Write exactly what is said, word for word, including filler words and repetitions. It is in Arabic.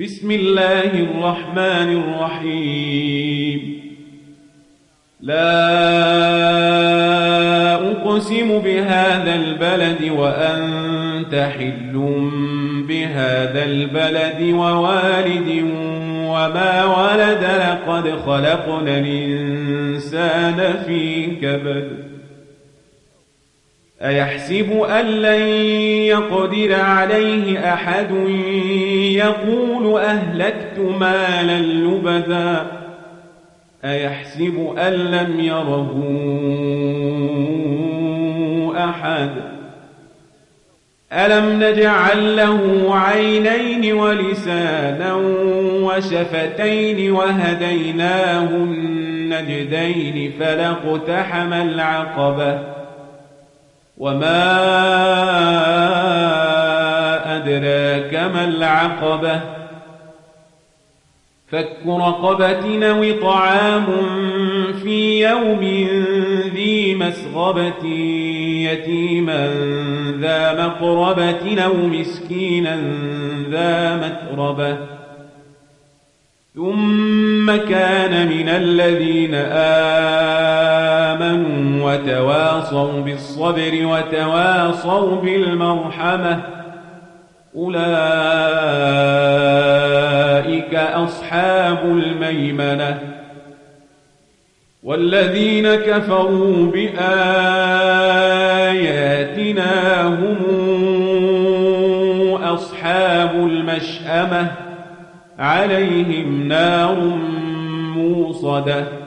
بسم الله الرحمن الرحيم. لا أقسم بهذا البلد وأنت حل بهذا البلد ووالد وما ولد لقد خلقنا الإنسان في كبد أيحسب أن لن يقدر عليه أحد يقول أهلكت مالا لبدا أيحسب أن لم يره أحد ألم نجعل له عينين ولسانا وشفتين وهديناه النجدين فلاقتحم العقبة وما أدراك ما العقبة فك رقبة أو طعام في يوم ذي مسغبة يتيما ذا مقربة أو مسكينا ذا متربة ثم كان من الذين آمنوا وتواصوا بالصبر وتواصوا بالمرحمة أولئك أصحاب الميمنة والذين كفروا بآياتنا هم أصحاب المشأمة عليهم نار موصدة